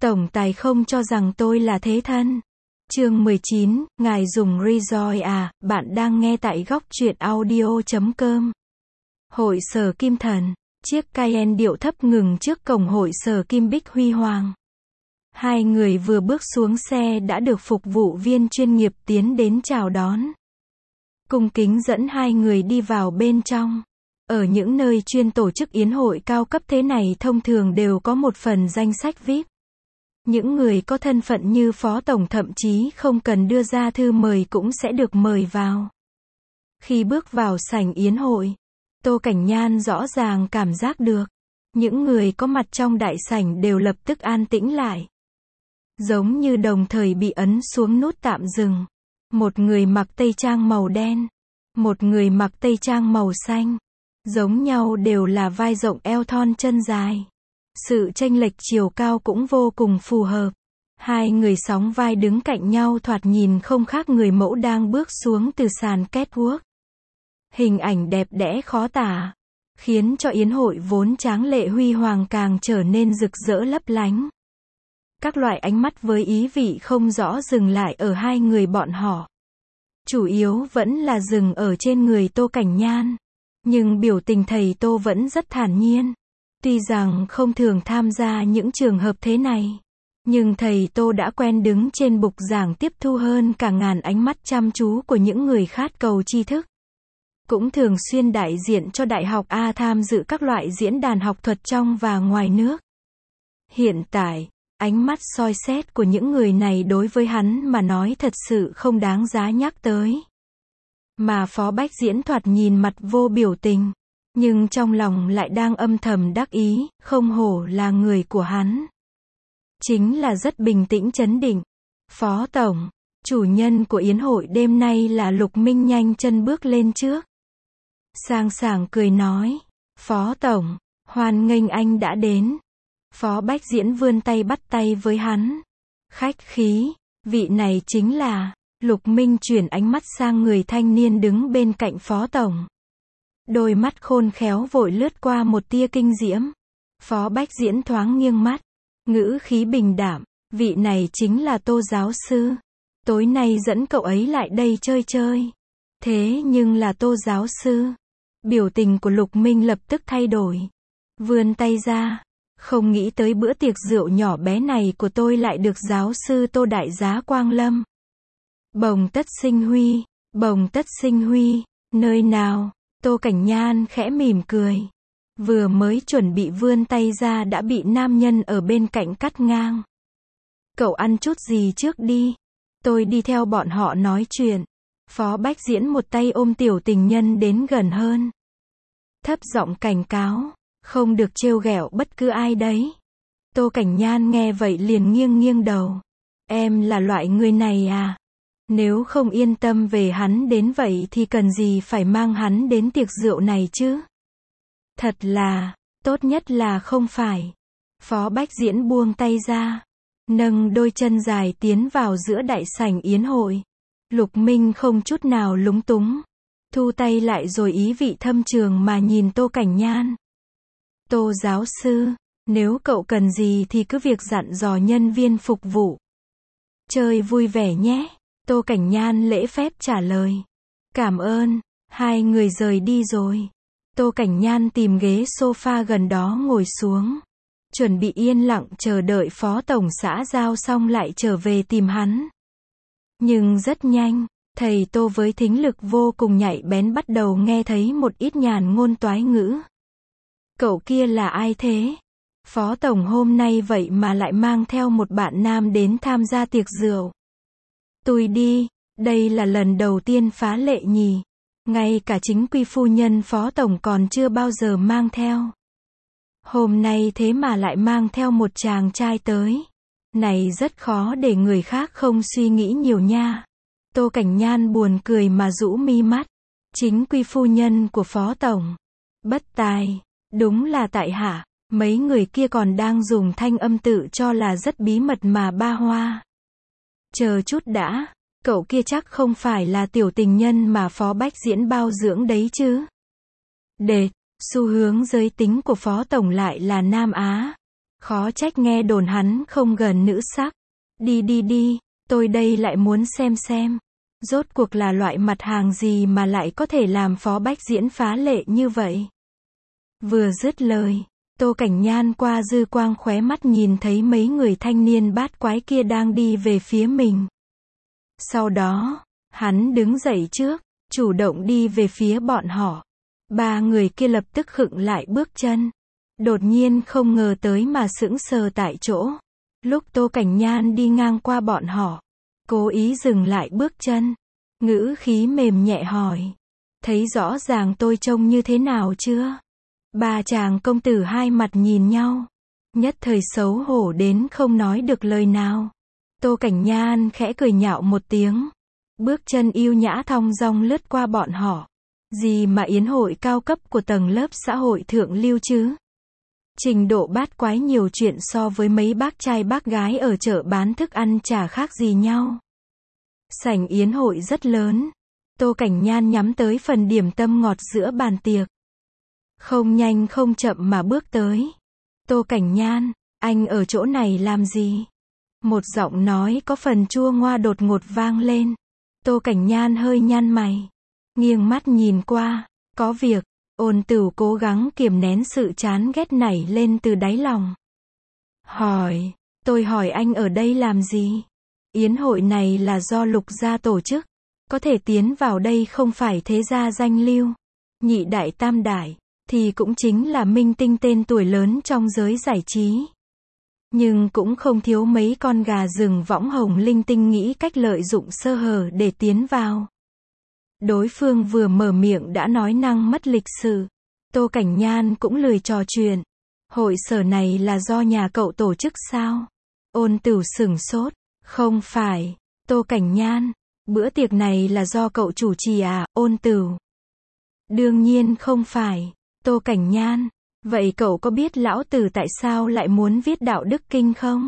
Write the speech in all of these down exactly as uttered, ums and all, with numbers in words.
Tổng tài không cho rằng tôi là thế thân. Chương mười chín, ngài dùng Rejoice à, bạn đang nghe tại góc truyện audio chấm com. Hội sở Kim Thần, chiếc Cayenne điệu thấp ngừng trước cổng hội sở Kim Bích huy hoàng. Hai người vừa bước xuống xe đã được phục vụ viên chuyên nghiệp tiến đến chào đón. Cung kính dẫn hai người đi vào bên trong. Ở những nơi chuyên tổ chức yến hội cao cấp thế này thông thường đều có một phần danh sách vi ai pi. Những người có thân phận như phó tổng thậm chí không cần đưa ra thư mời cũng sẽ được mời vào. Khi bước vào sảnh yến hội, Tô Cảnh Nhan rõ ràng cảm giác được, những người có mặt trong đại sảnh đều lập tức an tĩnh lại. Giống như đồng thời bị ấn xuống nút tạm dừng. Một người mặc tây trang màu đen, một người mặc tây trang màu xanh. Giống nhau đều là vai rộng eo thon chân dài. Sự chênh lệch chiều cao cũng vô cùng phù hợp. Hai người sóng vai đứng cạnh nhau thoạt nhìn không khác người mẫu đang bước xuống từ sàn catwalk. Hình ảnh đẹp đẽ khó tả, khiến cho yến hội vốn tráng lệ huy hoàng càng trở nên rực rỡ lấp lánh. Các loại ánh mắt với ý vị không rõ dừng lại ở hai người bọn họ. Chủ yếu vẫn là dừng ở trên người Tô Cảnh Nhan. Nhưng biểu tình thầy Tô vẫn rất thản nhiên. Tuy rằng không thường tham gia những trường hợp thế này, nhưng thầy Tô đã quen đứng trên bục giảng tiếp thu hơn cả ngàn ánh mắt chăm chú của những người khát cầu tri thức. Cũng thường xuyên đại diện cho Đại học A tham dự các loại diễn đàn học thuật trong và ngoài nước. Hiện tại, ánh mắt soi xét của những người này đối với hắn mà nói thật sự không đáng giá nhắc tới. Mà Phó Bách Diễn thoạt nhìn mặt vô biểu tình, nhưng trong lòng lại đang âm thầm đắc ý, không hổ là người của hắn. Chính là rất bình tĩnh trấn định. Phó Tổng, chủ nhân của yến hội đêm nay là Lục Minh nhanh chân bước lên trước. Sang sảng cười nói, Phó Tổng, hoan nghênh anh đã đến. Phó Bách Diễn vươn tay bắt tay với hắn. Khách khí, vị này chính là... Lục Minh chuyển ánh mắt sang người thanh niên đứng bên cạnh Phó Tổng. Đôi mắt khôn khéo vội lướt qua một tia kinh diễm. Phó Bách Diễn thoáng nghiêng mắt, ngữ khí bình đạm, vị này chính là Tô giáo sư. Tối nay dẫn cậu ấy lại đây chơi chơi. Thế nhưng là Tô giáo sư. Biểu tình của Lục Minh lập tức thay đổi. Vươn tay ra, không nghĩ tới bữa tiệc rượu nhỏ bé này của tôi lại được giáo sư Tô đại giá quang lâm. Bồng tất sinh huy, bồng tất sinh huy, nơi nào? Tô Cảnh Nhan khẽ mỉm cười. Vừa mới chuẩn bị vươn tay ra đã bị nam nhân ở bên cạnh cắt ngang. Cậu ăn chút gì trước đi. Tôi đi theo bọn họ nói chuyện. Phó Bách Diễn một tay ôm tiểu tình nhân đến gần hơn. Thấp giọng cảnh cáo, không được trêu ghẹo bất cứ ai đấy. Tô Cảnh Nhan nghe vậy liền nghiêng nghiêng đầu. Em là loại người này à? Nếu không yên tâm về hắn đến vậy thì cần gì phải mang hắn đến tiệc rượu này chứ? Thật là, tốt nhất là không phải. Phó Bách Diễn buông tay ra, nâng đôi chân dài tiến vào giữa đại sảnh yến hội. Lục Minh không chút nào lúng túng, thu tay lại rồi ý vị thâm trường mà nhìn Tô Cảnh Nhan. Tô giáo sư, nếu cậu cần gì thì cứ việc dặn dò nhân viên phục vụ. Chơi vui vẻ nhé. Tô Cảnh Nhan lễ phép trả lời. Cảm ơn. Hai người rời đi rồi. Tô Cảnh Nhan tìm ghế sofa gần đó ngồi xuống. Chuẩn bị yên lặng chờ đợi Phó Tổng xã giao xong lại trở về tìm hắn. Nhưng rất nhanh, thầy Tô với thính lực vô cùng nhạy bén bắt đầu nghe thấy một ít nhàn ngôn toái ngữ. Cậu kia là ai thế? Phó Tổng hôm nay vậy mà lại mang theo một bạn nam đến tham gia tiệc rượu. Tôi đi, đây là lần đầu tiên phá lệ nhỉ. Ngay cả chính quy phu nhân Phó Tổng còn chưa bao giờ mang theo. Hôm nay thế mà lại mang theo một chàng trai tới. Này rất khó để người khác không suy nghĩ nhiều nha. Tô Cảnh Nhan buồn cười mà rũ mi mắt. Chính quy phu nhân của Phó Tổng. Bất tài, đúng là tại hạ. Mấy người kia còn đang dùng thanh âm tự cho là rất bí mật mà ba hoa. Chờ chút đã, cậu kia chắc không phải là tiểu tình nhân mà Phó Bách Diễn bao dưỡng đấy chứ. Đệt, xu hướng giới tính của Phó Tổng lại là Nam Á. Khó trách nghe đồn hắn không gần nữ sắc. Đi đi đi, tôi đây lại muốn xem xem. Rốt cuộc là loại mặt hàng gì mà lại có thể làm Phó Bách Diễn phá lệ như vậy. Vừa dứt lời, Tô Cảnh Nhan qua dư quang khóe mắt nhìn thấy mấy người thanh niên bát quái kia đang đi về phía mình. Sau đó, hắn đứng dậy trước, chủ động đi về phía bọn họ. Ba người kia lập tức khựng lại bước chân. Đột nhiên không ngờ tới mà sững sờ tại chỗ. Lúc Tô Cảnh Nhan đi ngang qua bọn họ, cố ý dừng lại bước chân. Ngữ khí mềm nhẹ hỏi. Thấy rõ ràng tôi trông như thế nào chưa? Ba chàng công tử hai mặt nhìn nhau. Nhất thời xấu hổ đến không nói được lời nào. Tô Cảnh Nhan khẽ cười nhạo một tiếng. Bước chân yêu nhã thong dong lướt qua bọn họ. Gì mà yến hội cao cấp của tầng lớp xã hội thượng lưu chứ? Trình độ bát quái nhiều chuyện so với mấy bác trai bác gái ở chợ bán thức ăn chả khác gì nhau. Sảnh yến hội rất lớn. Tô Cảnh Nhan nhắm tới phần điểm tâm ngọt giữa bàn tiệc. Không nhanh không chậm mà bước tới. Tô Cảnh Nhan, anh ở chỗ này làm gì? Một giọng nói có phần chua ngoa đột ngột vang lên. Tô Cảnh Nhan hơi nhăn mày. Nghiêng mắt nhìn qua. Có việc. Ôn Tửu cố gắng kiềm nén sự chán ghét nảy lên từ đáy lòng. Hỏi. Tôi hỏi anh ở đây làm gì? Yến hội này là do Lục gia tổ chức. Có thể tiến vào đây không phải thế gia danh lưu. Nhị đại tam đại. Thì cũng chính là minh tinh tên tuổi lớn trong giới giải trí. Nhưng cũng không thiếu mấy con gà rừng võng hồng linh tinh nghĩ cách lợi dụng sơ hở để tiến vào. Đối phương vừa mở miệng đã nói năng mất lịch sự. Tô Cảnh Nhan cũng lười trò chuyện. Hội sở này là do nhà cậu tổ chức sao? Ôn Tửu sửng sốt. Không phải. Tô Cảnh Nhan. Bữa tiệc này là do cậu chủ trì à, Ôn Tửu? Đương nhiên không phải. Tô Cảnh Nhan. Vậy cậu có biết lão tử tại sao lại muốn viết đạo đức kinh không?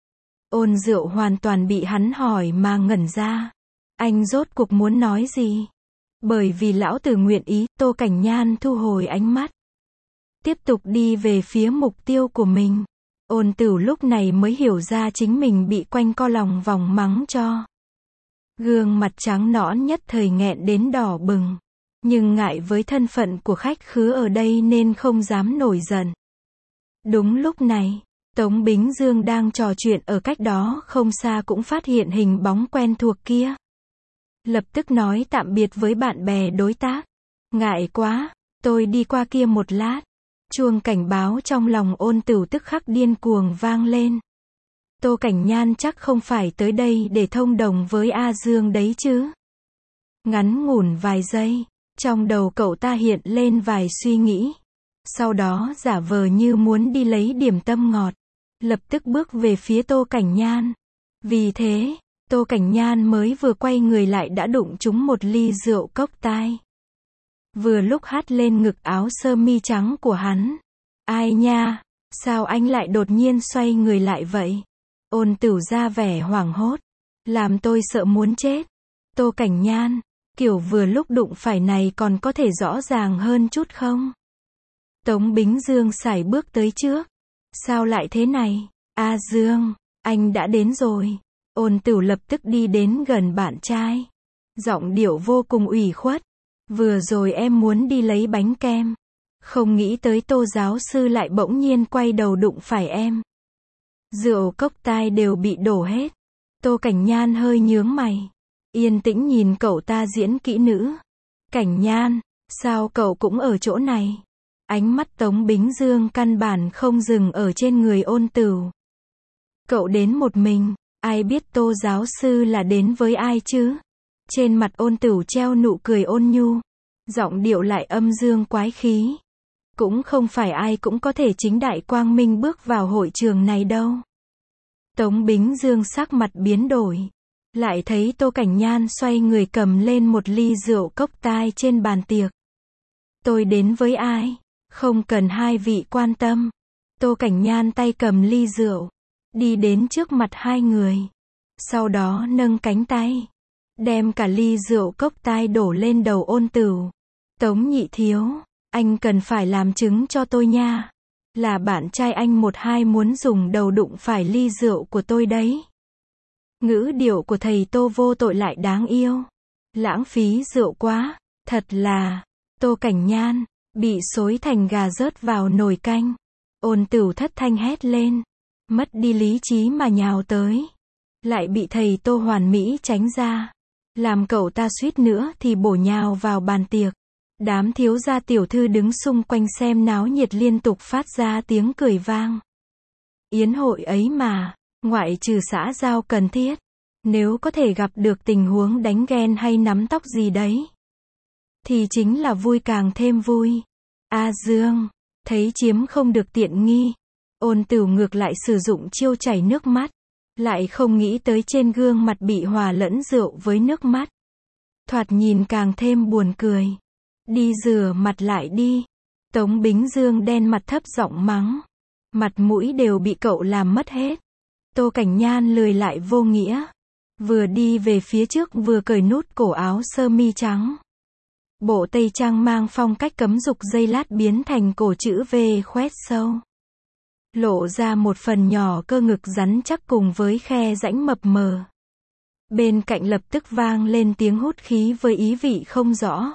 Ôn Diệu hoàn toàn bị hắn hỏi mà ngẩn ra. Anh rốt cuộc muốn nói gì? Bởi vì lão tử nguyện ý. Tô Cảnh Nhan thu hồi ánh mắt. Tiếp tục đi về phía mục tiêu của mình. Ôn Tửu lúc này mới hiểu ra chính mình bị quanh co lòng vòng mắng cho. Gương mặt trắng nõn nhất thời nghẹn đến đỏ bừng. Nhưng ngại với thân phận của khách khứa ở đây nên không dám nổi giận. Đúng lúc này, Tống Bính Dương đang trò chuyện ở cách đó không xa cũng phát hiện hình bóng quen thuộc kia. Lập tức nói tạm biệt với bạn bè đối tác. Ngại quá, tôi đi qua kia một lát. Chuông cảnh báo trong lòng Ôn Tửu tức khắc điên cuồng vang lên. Tô Cảnh Nhan chắc không phải tới đây để thông đồng với A Dương đấy chứ. Ngắn ngủn vài giây. Trong đầu cậu ta hiện lên vài suy nghĩ. Sau đó giả vờ như muốn đi lấy điểm tâm ngọt. Lập tức bước về phía Tô Cảnh Nhan. Vì thế, Tô Cảnh Nhan mới vừa quay người lại đã đụng trúng một ly rượu cốc tai. Vừa lúc hắt lên ngực áo sơ mi trắng của hắn. Ai nha, sao anh lại đột nhiên xoay người lại vậy? Ôn Tửu ra vẻ hoảng hốt. Làm tôi sợ muốn chết. Tô Cảnh Nhan. Kiểu vừa lúc đụng phải này còn có thể rõ ràng hơn chút không? Tống Bính Dương sải bước tới trước. Sao lại thế này? A Dương, anh đã đến rồi. Ôn Tửu lập tức đi đến gần bạn trai. Giọng điệu vô cùng ủy khuất. Vừa rồi em muốn đi lấy bánh kem. Không nghĩ tới Tô giáo sư lại bỗng nhiên quay đầu đụng phải em. Rượu cốc tai đều bị đổ hết. Tô Cảnh Nhan hơi nhướng mày. Yên tĩnh nhìn cậu ta diễn kỹ nữ. Cảnh Nhan, sao cậu cũng ở chỗ này? Ánh mắt Tống Bính Dương căn bản không dừng ở trên người Ôn Tửu. Cậu đến một mình, ai biết Tô giáo sư là đến với ai chứ? Trên mặt Ôn Tửu treo nụ cười ôn nhu. Giọng điệu lại âm dương quái khí. Cũng không phải ai cũng có thể chính đại quang minh bước vào hội trường này đâu. Tống Bính Dương sắc mặt biến đổi. Lại thấy Tô Cảnh Nhan xoay người cầm lên một ly rượu cốc tai trên bàn tiệc. Tôi đến với ai? Không cần hai vị quan tâm. Tô Cảnh Nhan tay cầm ly rượu. Đi đến trước mặt hai người. Sau đó nâng cánh tay. Đem cả ly rượu cốc tai đổ lên đầu Ôn Tửu. Tống nhị thiếu. Anh cần phải làm chứng cho tôi nha. Là bạn trai anh một hai muốn dùng đầu đụng phải ly rượu của tôi đấy. Ngữ điệu của thầy Tô vô tội lại đáng yêu. Lãng phí rượu quá, thật là. Tô Cảnh Nhan, bị xối thành gà rớt vào nồi canh. Ôn Tửu thất thanh hét lên. Mất đi lý trí mà nhào tới. Lại bị thầy Tô hoàn mỹ tránh ra. Làm cậu ta suýt nữa thì bổ nhào vào bàn tiệc. Đám thiếu gia tiểu thư đứng xung quanh xem náo nhiệt liên tục phát ra tiếng cười vang. Yến hội ấy mà, ngoại trừ xã giao cần thiết, nếu có thể gặp được tình huống đánh ghen hay nắm tóc gì đấy, thì chính là vui càng thêm vui. A Dương, thấy chiếm không được tiện nghi, Ôn Tửu ngược lại sử dụng chiêu chảy nước mắt, lại không nghĩ tới trên gương mặt bị hòa lẫn rượu với nước mắt. Thoạt nhìn càng thêm buồn cười. Đi rửa mặt lại đi. Tống Bính Dương đen mặt thấp giọng mắng. Mặt mũi đều bị cậu làm mất hết. Tô Cảnh Nhan lười lại vô nghĩa. Vừa đi về phía trước vừa cởi nút cổ áo sơ mi trắng. Bộ tây trang mang phong cách cấm dục dây lát biến thành cổ chữ V khoét sâu. Lộ ra một phần nhỏ cơ ngực rắn chắc cùng với khe rãnh mập mờ. Bên cạnh lập tức vang lên tiếng hút khí với ý vị không rõ.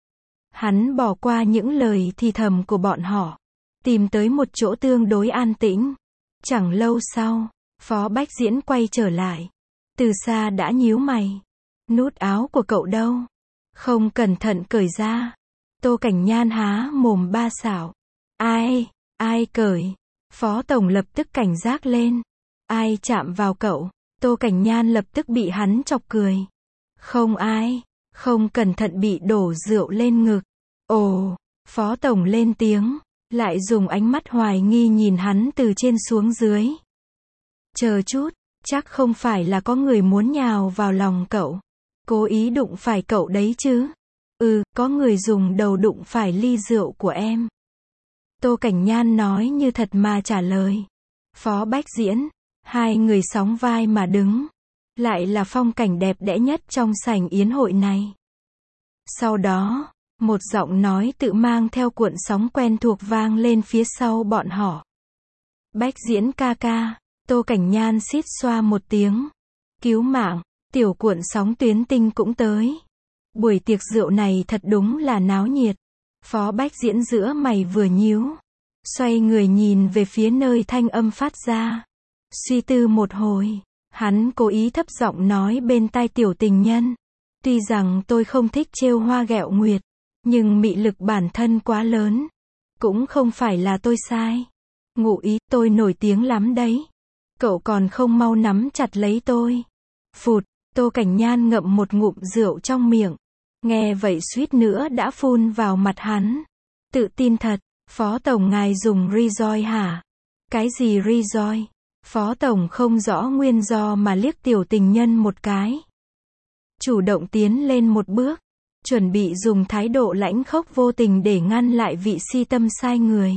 Hắn bỏ qua những lời thì thầm của bọn họ, tìm tới một chỗ tương đối an tĩnh. Chẳng lâu sau, Phó Bách Diễn quay trở lại. Từ xa đã nhíu mày. Nút áo của cậu đâu? Không cẩn thận cởi ra. Tô Cảnh Nhan há mồm ba xảo. Ai? Ai cởi? Phó Tổng lập tức cảnh giác lên. Ai chạm vào cậu? Tô Cảnh Nhan lập tức bị hắn chọc cười. Không ai. Không cẩn thận bị đổ rượu lên ngực. Ồ, Phó Tổng lên tiếng, lại dùng ánh mắt hoài nghi nhìn hắn từ trên xuống dưới. Chờ chút, chắc không phải là có người muốn nhào vào lòng cậu, cố ý đụng phải cậu đấy chứ? Ừ, có người dùng đầu đụng phải ly rượu của em. Tô Cảnh Nhan nói như thật mà trả lời. Phó Bách Diễn, hai người sóng vai mà đứng, lại là phong cảnh đẹp đẽ nhất trong sảnh yến hội này. Sau đó, một giọng nói tự mang theo cuộn sóng quen thuộc vang lên phía sau bọn họ. Bách Diễn ca ca. Tô Cảnh Nhan xít xoa một tiếng. Cứu mạng, tiểu cuộn sóng tuyến tinh cũng tới. Buổi tiệc rượu này thật đúng là náo nhiệt. Phó Bách Diễn giữa mày vừa nhíu, xoay người nhìn về phía nơi thanh âm phát ra. Suy tư một hồi, hắn cố ý thấp giọng nói bên tai tiểu tình nhân. Tuy rằng tôi không thích trêu hoa ghẹo nguyệt, nhưng mị lực bản thân quá lớn. Cũng không phải là tôi sai. Ngụ ý, tôi nổi tiếng lắm đấy. Cậu còn không mau nắm chặt lấy tôi. Phụt, Tô Cảnh Nhan ngậm một ngụm rượu trong miệng. Nghe vậy suýt nữa đã phun vào mặt hắn. Tự tin thật, Phó Tổng ngài dùng Rejoice hả? Cái gì Rejoice? Phó Tổng không rõ nguyên do mà liếc tiểu tình nhân một cái. Chủ động tiến lên một bước, chuẩn bị dùng thái độ lãnh khốc vô tình để ngăn lại vị si tâm sai người.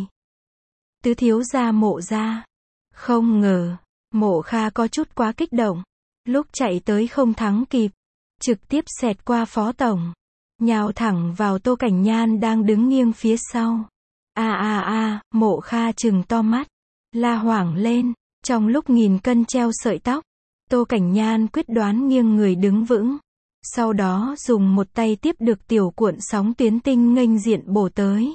Tứ thiếu gia Mộ gia. Không ngờ, Mộ Kha có chút quá kích động. Lúc chạy tới không thắng kịp, trực tiếp xẹt qua Phó Tổng, nhào thẳng vào Tô Cảnh Nhan đang đứng nghiêng phía sau. A a a, Mộ Kha trừng to mắt, la hoảng lên, trong lúc nghìn cân treo sợi tóc. Tô Cảnh Nhan quyết đoán nghiêng người đứng vững, sau đó dùng một tay tiếp được tiểu cuộn sóng tuyến tinh nghênh diện bổ tới,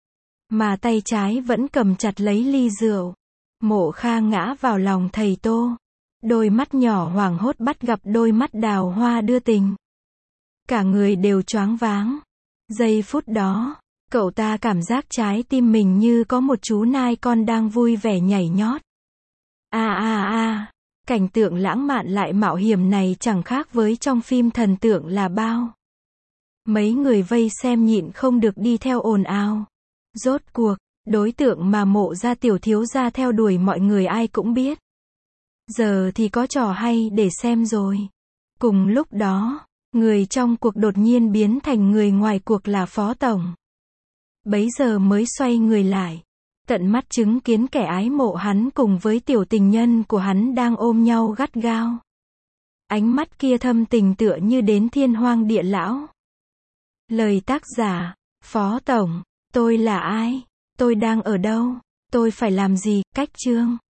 mà tay trái vẫn cầm chặt lấy ly rượu. Mộ Kha ngã vào lòng thầy Tô, đôi mắt nhỏ hoảng hốt bắt gặp đôi mắt đào hoa đưa tình. Cả người đều choáng váng. Giây phút đó, cậu ta cảm giác trái tim mình như có một chú nai con đang vui vẻ nhảy nhót. A a a, cảnh tượng lãng mạn lại mạo hiểm này chẳng khác với trong phim thần tượng là bao. Mấy người vây xem nhịn không được đi theo ồn ào. Rốt cuộc, đối tượng mà Mộ gia tiểu thiếu gia theo đuổi mọi người ai cũng biết. Giờ thì có trò hay để xem rồi. Cùng lúc đó, người trong cuộc đột nhiên biến thành người ngoài cuộc là Phó Tổng. Bấy giờ mới xoay người lại, tận mắt chứng kiến kẻ ái mộ hắn cùng với tiểu tình nhân của hắn đang ôm nhau gắt gao. Ánh mắt kia thâm tình tựa như đến thiên hoang địa lão. Lời tác giả, Phó Tổng, tôi là ai? Tôi đang ở đâu? Tôi phải làm gì? Cách chương